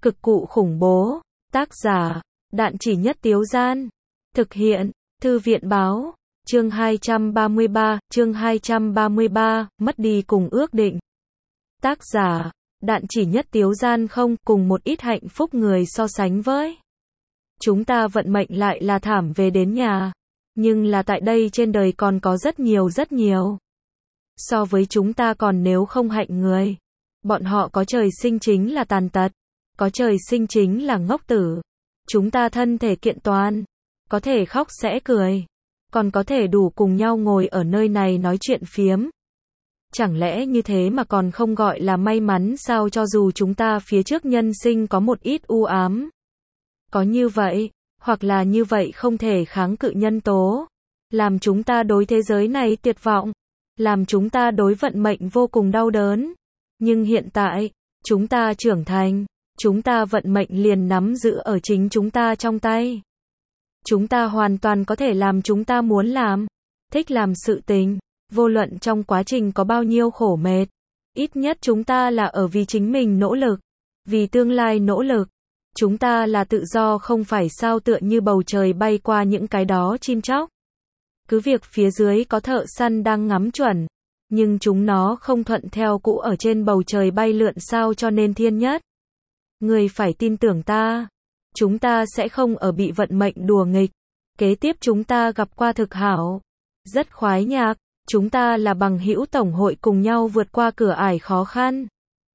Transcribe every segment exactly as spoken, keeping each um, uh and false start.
Cực cụ khủng bố. Tác giả, Đạn Chỉ Nhất Tiếu Gian. Thực hiện, Thư viện báo. Chương hai trăm ba mươi ba, chương hai trăm ba mươi ba, mất đi cùng ước định. Tác giả, Đạn Chỉ Nhất Tiếu Gian. Không, cùng một ít hạnh phúc người so sánh với chúng ta vận mệnh lại là thảm về đến nhà. Nhưng là tại đây trên đời còn có rất nhiều rất nhiều so với chúng ta còn nếu không hạnh người. Bọn họ có trời sinh chính là tàn tật, có trời sinh chính là ngốc tử. Chúng ta thân thể kiện toàn, có thể khóc sẽ cười, còn có thể đủ cùng nhau ngồi ở nơi này nói chuyện phiếm. Chẳng lẽ như thế mà còn không gọi là may mắn sao? Cho dù chúng ta phía trước nhân sinh có một ít u ám, có như vậy, hoặc là như vậy không thể kháng cự nhân tố, làm chúng ta đối thế giới này tuyệt vọng, làm chúng ta đối vận mệnh vô cùng đau đớn. Nhưng hiện tại, chúng ta trưởng thành, chúng ta vận mệnh liền nắm giữ ở chính chúng ta trong tay. Chúng ta hoàn toàn có thể làm chúng ta muốn làm, thích làm sự tình, vô luận trong quá trình có bao nhiêu khổ mệt. Ít nhất chúng ta là ở vì chính mình nỗ lực, vì tương lai nỗ lực. Chúng ta là tự do không phải sao? Tựa như bầu trời bay qua những cái đó chim chóc. Cứ việc phía dưới có thợ săn đang ngắm chuẩn, nhưng chúng nó không thuận theo cũ ở trên bầu trời bay lượn sao? Cho nên thiên nhất, người phải tin tưởng ta. Chúng ta sẽ không ở bị vận mệnh đùa nghịch. Kế tiếp chúng ta gặp qua thực hảo, rất khoái nhạc. Chúng ta là bằng hữu tổng hội cùng nhau vượt qua cửa ải khó khăn.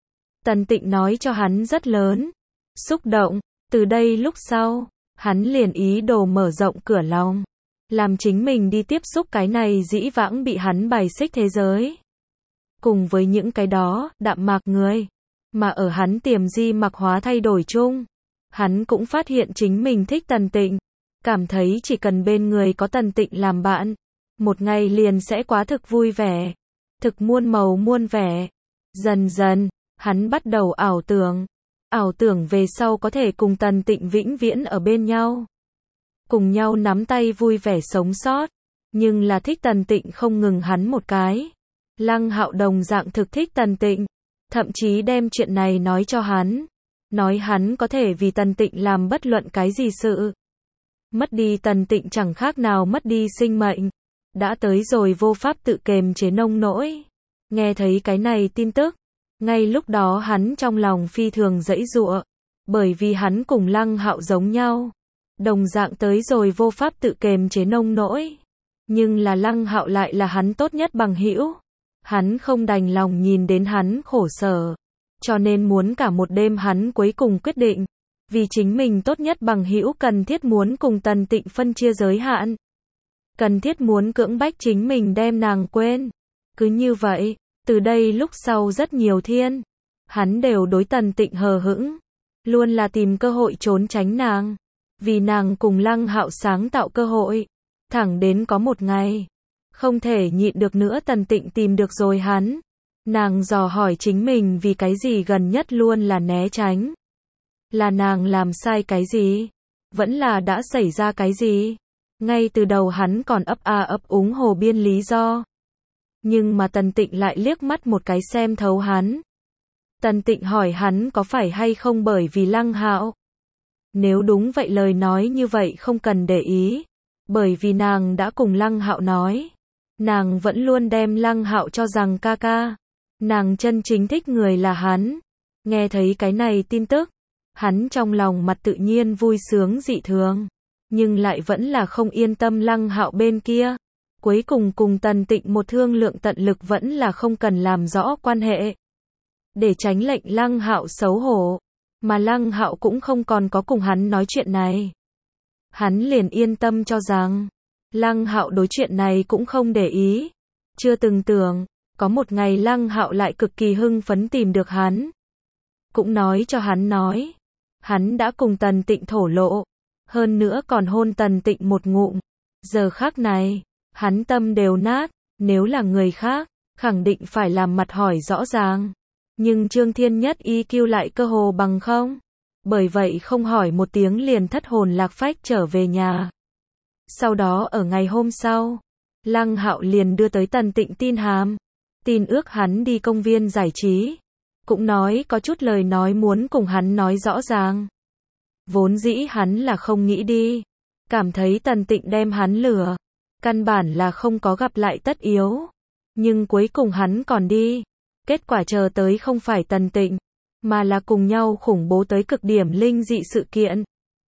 Tần Tịnh nói cho hắn rất lớn xúc động. Từ đây lúc sau, hắn liền ý đồ mở rộng cửa lòng, làm chính mình đi tiếp xúc cái này dĩ vãng bị hắn bài xích thế giới. Cùng với những cái đó, đạm mạc người, mà ở hắn tiềm di mặc hóa thay đổi chung, hắn cũng phát hiện chính mình thích Tần Tịnh, cảm thấy chỉ cần bên người có Tần Tịnh làm bạn, một ngày liền sẽ quá thực vui vẻ, thực muôn màu muôn vẻ. Dần dần, hắn bắt đầu ảo tưởng, ảo tưởng về sau có thể cùng Tần Tịnh vĩnh viễn ở bên nhau, cùng nhau nắm tay vui vẻ sống sót. Nhưng là thích Tần Tịnh không ngừng hắn một cái. Lăng Hạo đồng dạng thực thích Tần Tịnh, thậm chí đem chuyện này nói cho hắn, nói hắn có thể vì Tần Tịnh làm bất luận cái gì sự. Mất đi Tần Tịnh chẳng khác nào mất đi sinh mệnh, đã tới rồi vô pháp tự kềm chế nông nỗi. Nghe thấy cái này tin tức, ngay lúc đó hắn trong lòng phi thường giãy giụa, bởi vì hắn cùng Lăng Hạo giống nhau, đồng dạng tới rồi vô pháp tự kềm chế nông nỗi. Nhưng là Lăng Hạo lại là hắn tốt nhất bằng hữu, hắn không đành lòng nhìn đến hắn khổ sở, cho nên muốn cả một đêm hắn cuối cùng quyết định, vì chính mình tốt nhất bằng hữu cần thiết muốn cùng Tần Tịnh phân chia giới hạn, cần thiết muốn cưỡng bách chính mình đem nàng quên. Cứ như vậy, từ đây lúc sau rất nhiều thiên, hắn đều đối Tần Tịnh hờ hững, luôn là tìm cơ hội trốn tránh nàng, vì nàng cùng Lăng Hạo sáng tạo cơ hội. Thẳng đến có một ngày, không thể nhịn được nữa, Tần Tịnh tìm được rồi hắn. Nàng dò hỏi chính mình vì cái gì gần nhất luôn là né tránh. Là nàng làm sai cái gì? Vẫn là đã xảy ra cái gì? Ngay từ đầu hắn còn ấp a ấp úng hồ biên lý do. Nhưng mà Tần Tịnh lại liếc mắt một cái xem thấu hắn. Tần Tịnh hỏi hắn có phải hay không bởi vì Lăng Hạo? Nếu đúng vậy lời nói như vậy không cần để ý. Bởi vì nàng đã cùng Lăng Hạo nói, nàng vẫn luôn đem Lăng Hạo cho rằng ca ca. Nàng chân chính thích người là hắn. Nghe thấy cái này tin tức, hắn trong lòng mặt tự nhiên vui sướng dị thường, nhưng lại vẫn là không yên tâm Lăng Hạo bên kia. Cuối cùng cùng Tần Tịnh một thương lượng tận lực vẫn là không cần làm rõ quan hệ, để tránh lệnh Lăng Hạo xấu hổ, mà Lăng Hạo cũng không còn có cùng hắn nói chuyện này. Hắn liền yên tâm cho rằng Lăng Hạo đối chuyện này cũng không để ý. Chưa từng tưởng, có một ngày Lăng Hạo lại cực kỳ hưng phấn tìm được hắn, cũng nói cho hắn nói, hắn đã cùng Tần Tịnh thổ lộ, hơn nữa còn hôn Tần Tịnh một ngụm. Giờ khắc này, hắn tâm đều nát, nếu là người khác, khẳng định phải làm mặt hỏi rõ ràng. Nhưng Trương Thiên Nhất i kiu lại cơ hồ bằng không. Bởi vậy không hỏi một tiếng liền thất hồn lạc phách trở về nhà. Sau đó ở ngày hôm sau, Lăng Hạo liền đưa tới Tần Tịnh tin hàm, tin ước hắn đi công viên giải trí, cũng nói có chút lời nói muốn cùng hắn nói rõ ràng. Vốn dĩ hắn là không nghĩ đi, cảm thấy Tần Tịnh đem hắn lừa, căn bản là không có gặp lại tất yếu. Nhưng cuối cùng hắn còn đi, kết quả chờ tới không phải Tần Tịnh, mà là cùng nhau khủng bố tới cực điểm linh dị sự kiện.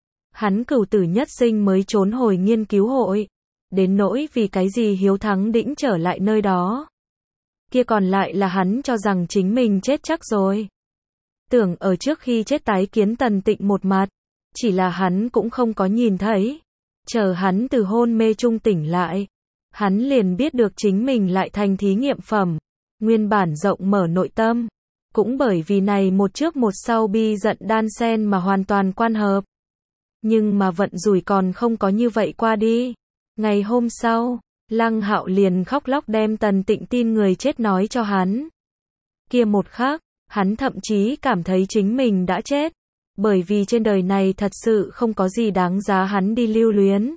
Hắn cửu tử nhất sinh mới trốn hồi nghiên cứu hội, đến nỗi vì cái gì Hiếu Thắng đĩnh trở lại nơi đó. Kia còn lại là hắn cho rằng chính mình chết chắc rồi. Tưởng ở trước khi chết tái kiến Tần Tịnh một mặt, chỉ là hắn cũng không có nhìn thấy. Chờ hắn từ hôn mê trung tỉnh lại, hắn liền biết được chính mình lại thành thí nghiệm phẩm. Nguyên bản rộng mở nội tâm, cũng bởi vì này một trước một sau bi giận đan xen mà hoàn toàn quan hợp. Nhưng mà vận rủi còn không có như vậy qua đi. Ngày hôm sau, Lăng Hạo liền khóc lóc đem Tần Tịnh tin người chết nói cho hắn. Kia một khắc, hắn thậm chí cảm thấy chính mình đã chết. Bởi vì trên đời này thật sự không có gì đáng giá hắn đi lưu luyến.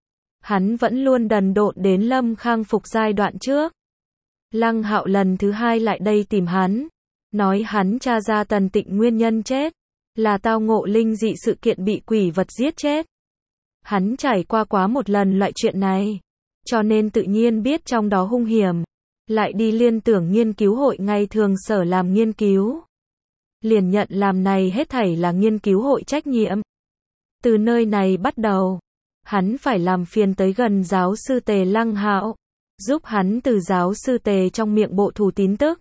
Hắn vẫn luôn đần độn đến Lâm Khang phục giai đoạn trước. Lăng Hạo lần thứ hai lại đây tìm hắn, nói hắn tra ra Tần Tịnh nguyên nhân chết, là tao ngộ linh dị sự kiện bị quỷ vật giết chết. Hắn trải qua quá một lần loại chuyện này, cho nên tự nhiên biết trong đó hung hiểm, lại đi liên tưởng nghiên cứu hội ngày thường sở làm nghiên cứu. Liền nhận làm này hết thảy là nghiên cứu hội trách nhiệm. Từ nơi này bắt đầu, hắn phải làm phiền tới gần giáo sư Tề Lăng Hạo, giúp hắn từ giáo sư Tề trong miệng bộ thủ tín tức.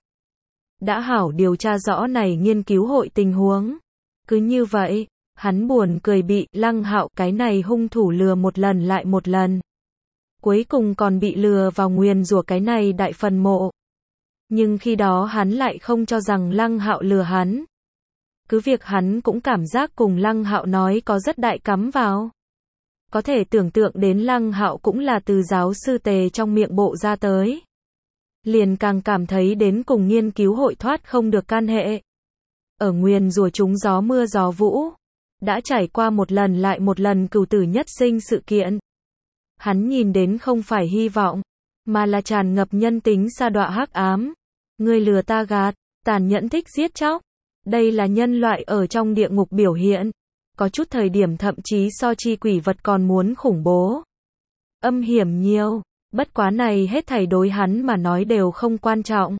Đã hảo điều tra rõ này nghiên cứu hội tình huống. Cứ như vậy, hắn buồn cười bị Lăng Hạo cái này hung thủ lừa một lần lại một lần. Cuối cùng còn bị lừa vào nguyền rủa cái này đại phần mộ. Nhưng khi đó hắn lại không cho rằng Lăng Hạo lừa hắn. Cứ việc hắn cũng cảm giác cùng Lăng Hạo nói có rất đại cắm vào. Có thể tưởng tượng đến Lăng Hạo cũng là từ giáo sư Tề trong miệng bộ ra tới. Liền càng cảm thấy đến cùng nghiên cứu hội thoát không được can hệ. Ở nguyền rủa chúng gió mưa gió vũ, đã trải qua một lần lại một lần cửu tử nhất sinh sự kiện. Hắn nhìn đến không phải hy vọng, mà là tràn ngập nhân tính sa đọa hắc ám. Người lừa ta gạt, tàn nhẫn thích giết chóc. Đây là nhân loại ở trong địa ngục biểu hiện. Có chút thời điểm thậm chí so chi quỷ vật còn muốn khủng bố. Âm hiểm nhiều, bất quá này hết thảy đối hắn mà nói đều không quan trọng.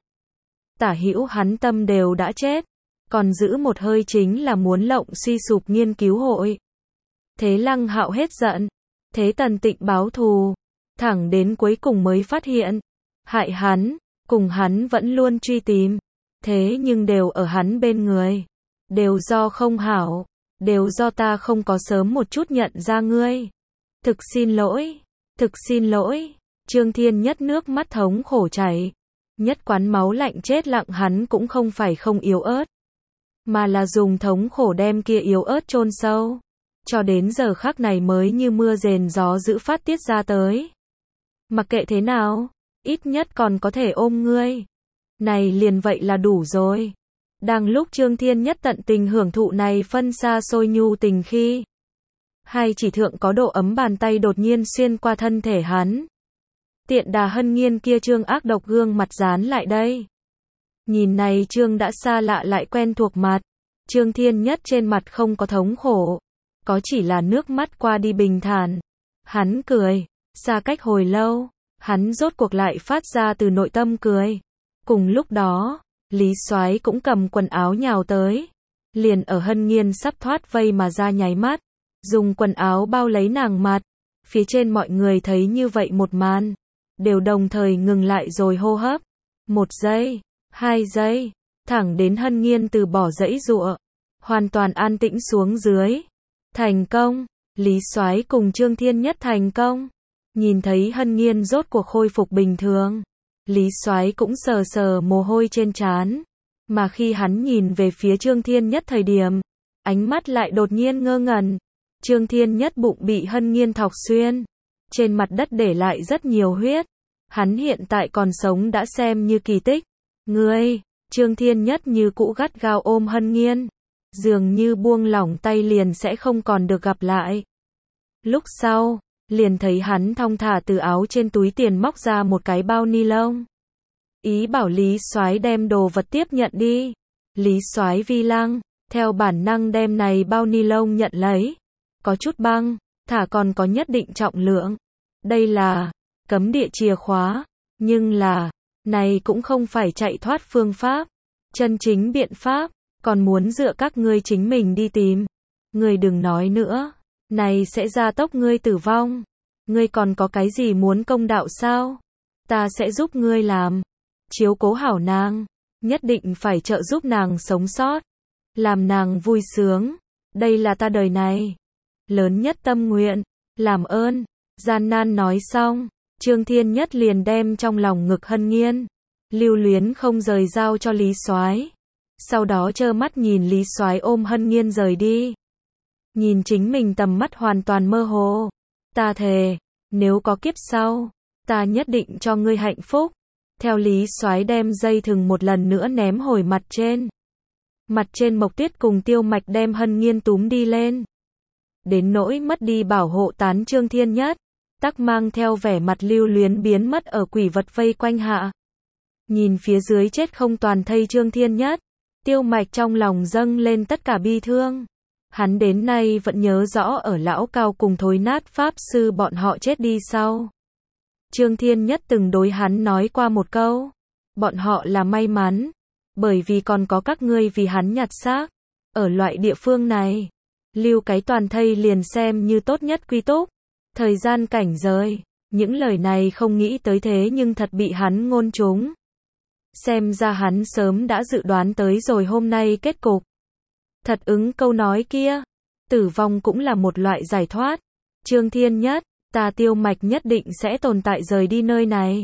Tả hữu hắn tâm đều đã chết, còn giữ một hơi chính là muốn lộng suy sụp nghiên cứu hội. Thế Lăng Hạo hết giận, thế Tần Tịnh báo thù, thẳng đến cuối cùng mới phát hiện, hại hắn, cùng hắn vẫn luôn truy tìm, thế nhưng đều ở hắn bên người, đều do không hảo, đều do ta không có sớm một chút nhận ra ngươi. Thực xin lỗi, thực xin lỗi, Trương Thiên Nhất nước mắt thống khổ chảy, nhất quán máu lạnh chết lặng hắn cũng không phải không yếu ớt, mà là dùng thống khổ đem kia yếu ớt chôn sâu, cho đến giờ khắc này mới như mưa rền gió dữ phát tiết ra tới. Mặc kệ thế nào, ít nhất còn có thể ôm ngươi. Này liền vậy là đủ rồi. Đang lúc Trương Thiên Nhất tận tình hưởng thụ này phân xa xôi nhu tình khi, hai chỉ thượng có độ ấm bàn tay đột nhiên xuyên qua thân thể hắn. Tiện đà Hân Nghiên kia trương ác độc gương mặt dán lại đây. Nhìn này trương đã xa lạ lại quen thuộc mặt, Trương Thiên Nhất trên mặt không có thống khổ, có chỉ là nước mắt qua đi bình thản. Hắn cười, xa cách hồi lâu, hắn rốt cuộc lại phát ra từ nội tâm cười. Cùng lúc đó, Lý Soái cũng cầm quần áo nhào tới, liền ở Hân Nghiên sắp thoát vây mà ra nháy mắt, dùng quần áo bao lấy nàng mặt. Phía trên mọi người thấy như vậy một màn, đều đồng thời ngừng lại rồi hô hấp. Một giây, hai giây, thẳng đến Hân Nghiên từ bỏ dãy dụa, hoàn toàn an tĩnh xuống dưới. Thành công, Lý Soái cùng Trương Thiên Nhất thành công. Nhìn thấy Hân Nghiên rốt cuộc khôi phục bình thường, Lý Soái cũng sờ sờ mồ hôi trên trán, mà khi hắn nhìn về phía Trương Thiên Nhất thời điểm, ánh mắt lại đột nhiên ngơ ngẩn. Trương Thiên Nhất bụng bị Hân Nghiên thọc xuyên, trên mặt đất để lại rất nhiều huyết. Hắn hiện tại còn sống đã xem như kỳ tích. Ngươi, Trương Thiên Nhất như cũ gắt gao ôm Hân Nghiên, dường như buông lỏng tay liền sẽ không còn được gặp lại. Lúc sau, liền thấy hắn thong thả từ áo trên túi tiền móc ra một cái bao ni lông. Ý bảo Lý Soái đem đồ vật tiếp nhận đi. Lý Soái vi lăng, theo bản năng đem này bao ni lông nhận lấy. Có chút băng, thả còn có nhất định trọng lượng. Đây là cấm địa chìa khóa, nhưng là, này cũng không phải chạy thoát phương pháp. Chân chính biện pháp, còn muốn dựa các ngươi chính mình đi tìm. Ngươi đừng nói nữa, này sẽ gia tốc ngươi tử vong. Ngươi còn có cái gì muốn công đạo sao? Ta sẽ giúp ngươi làm. Chiếu cố hảo nàng, nhất định phải trợ giúp nàng sống sót. Làm nàng vui sướng. Đây là ta đời này lớn nhất tâm nguyện. Làm ơn. Gian nan nói xong, Trương Thiên Nhất liền đem trong lòng ngực Hân Nghiên, lưu luyến không rời giao cho Lý Soái. Sau đó trơ mắt nhìn Lý Soái ôm Hân Nghiên rời đi. Nhìn chính mình tầm mắt hoàn toàn mơ hồ. Ta thề, nếu có kiếp sau, ta nhất định cho ngươi hạnh phúc. Theo Lý Soái đem dây thừng một lần nữa ném hồi mặt trên. Mặt trên Mộc Tuyết cùng Tiêu Mạch đem Hân Nghiên túm đi lên. Đến nỗi mất đi bảo hộ tán Trương Thiên Nhất, tắc mang theo vẻ mặt lưu luyến biến mất ở quỷ vật vây quanh hạ. Nhìn phía dưới chết không toàn thây Trương Thiên Nhất, Tiêu Mạch trong lòng dâng lên tất cả bi thương. Hắn đến nay vẫn nhớ rõ ở lão cao cùng thối nát pháp sư bọn họ chết đi sau. Trương Thiên Nhất từng đối hắn nói qua một câu. Bọn họ là may mắn, bởi vì còn có các ngươi vì hắn nhặt xác. Ở loại địa phương này, lưu cái toàn thây liền xem như tốt nhất quy túc. Thời gian cảnh rời, những lời này không nghĩ tới thế nhưng thật bị hắn ngôn trúng. Xem ra hắn sớm đã dự đoán tới rồi hôm nay kết cục. Thật ứng câu nói kia, tử vong cũng là một loại giải thoát. Trương Thiên Nhất, ta Tiêu Mạch nhất định sẽ tồn tại rời đi nơi này.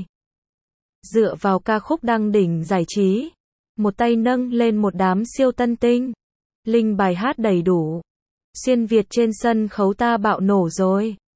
Dựa vào ca khúc đăng đỉnh giải trí, một tay nâng lên một đám siêu tân tinh. Linh bài hát đầy đủ. Xuyên Việt trên sân khấu ta bạo nổ rồi.